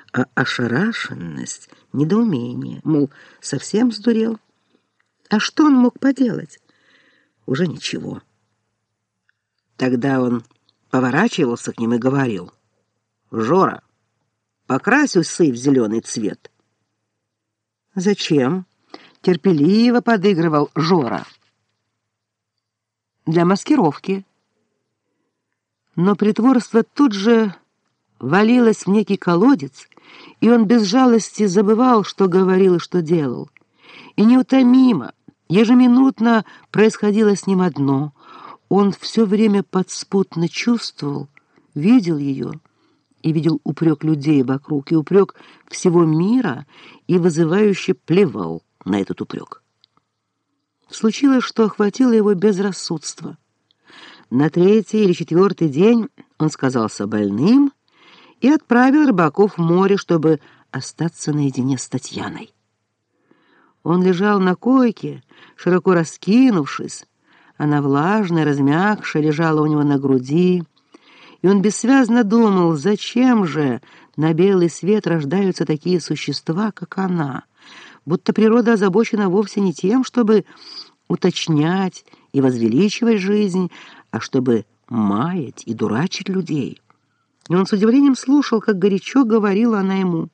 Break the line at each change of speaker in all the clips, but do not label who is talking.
а ошарашенность, недоумение, мол, совсем сдурел. А что он мог поделать? Уже ничего. Тогда он поворачивался к ним и говорил: «Жора, покрась усы в зеленый цвет». «Зачем?» — терпеливо подыгрывал Жора. «Для маскировки». Но притворство тут же валилось в некий колодец, и он без жалости забывал, что говорил и что делал. И неутомимо, ежеминутно происходило с ним одно. Он все время подспудно чувствовал, видел ее, и видел упрек людей вокруг, и упрек всего мира, и вызывающе плевал на этот упрек. Случилось, что охватило его безрассудство. На третий или четвертый день он сказался больным и отправил рыбаков в море, чтобы остаться наедине с Татьяной. Он лежал на койке, широко раскинувшись. Она, влажная, размягшая, лежала у него на груди, и он бессвязно думал, зачем же на белый свет рождаются такие существа, как она, будто природа озабочена вовсе не тем, чтобы уточнять и возвеличивать жизнь, а чтобы маять и дурачить людей. И он с удивлением слушал, как горячо говорила она ему: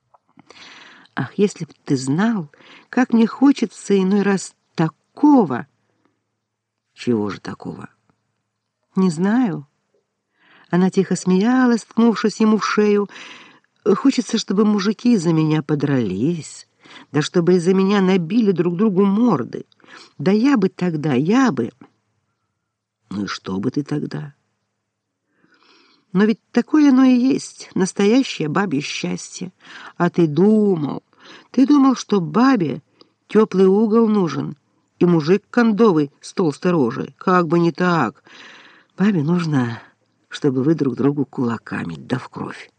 «Ах, если б ты знал, как мне хочется иной раз такого!» «Чего же такого?» «Не знаю». Она тихо смеялась, ткнувшись ему в шею. «Хочется, чтобы мужики из-за меня подрались, да чтобы из-за меня набили друг другу морды. Да я бы тогда, я бы...» «Ну и что бы ты тогда?» «Но ведь такое оно и есть, настоящее бабье счастье. А ты думал, что бабе теплый угол нужен, и мужик кондовый с толстой рожей. Как бы не так. Бабе нужно, чтобы вы друг другу кулаками, да в кровь».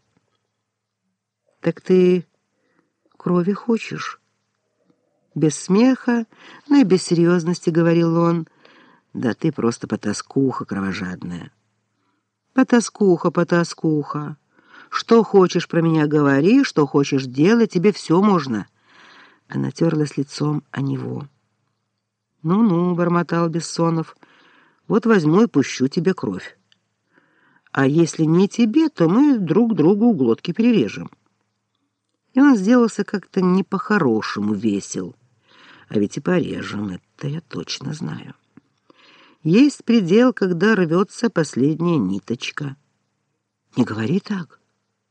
«Так ты крови хочешь?» Без смеха, но и без серьезности говорил он. «Да ты просто потаскуха кровожадная». «Потаскуха, потаскуха. Что хочешь про меня говори, что хочешь делай, тебе все можно». Она терлась лицом о него. «Ну-ну», — бормотал Бессонов, — «вот возьму и пущу тебе кровь. А если не тебе, то мы друг другу глотки перережем». И он сделался как-то не по-хорошему весел. «А ведь и порежем, это я точно знаю. Есть предел, когда рвется последняя ниточка». «Не говори так.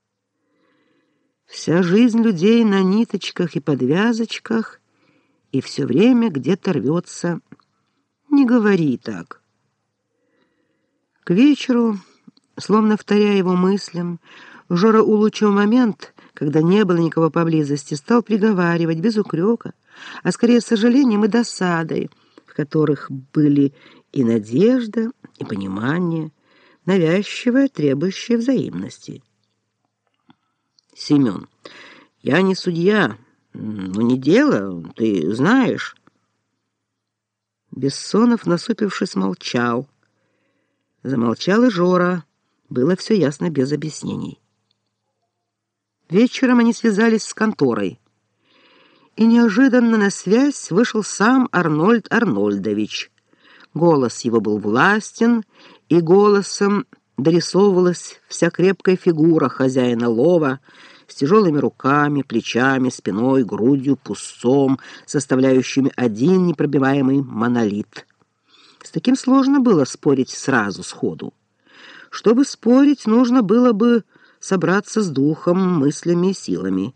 Вся жизнь людей на ниточках и подвязочках, и все время где-то рвется. Не говори так». К вечеру, словно вторя его мыслям, Жора улучшил момент, когда не было никого поблизости, стал приговаривать без упрека, а скорее с сожалением и досадой, в которых были и надежда, и понимание, навязчивое, требующее взаимности. «Семен, я не судья, но не дело, ты знаешь». Бессонов, насупившись, молчал. Замолчал и Жора. Было все ясно без объяснений. Вечером они связались с конторой. И неожиданно на связь вышел сам Арнольд Арнольдович. Голос его был властен, и голосом дорисовывалась вся крепкая фигура хозяина лова с тяжелыми руками, плечами, спиной, грудью, пузцом, составляющими один непробиваемый монолит. С таким сложно было спорить сразу, сходу. Чтобы спорить, нужно было бы собраться с духом, мыслями и силами.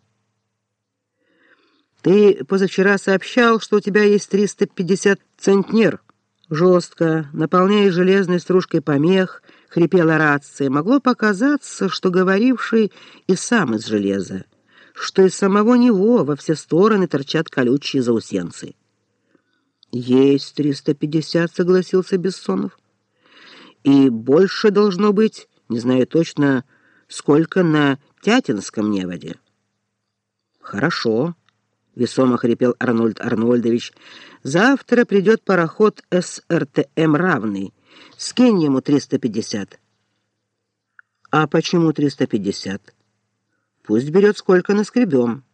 «Ты позавчера сообщал, что у тебя есть 350 центнер». Жестко, наполняя железной стружкой помех, хрипела рация. Могло показаться, что говоривший и сам из железа, что из самого него во все стороны торчат колючие заусенцы. «Есть 350, согласился Бессонов. «И больше должно быть, не знаю точно, сколько на Тятинском неводе». «Хорошо», — весомо хрипел Арнольд Арнольдович. «Завтра придет пароход СРТМ равный. Скинь ему 350». «А почему 350? Пусть берет, сколько наскребем.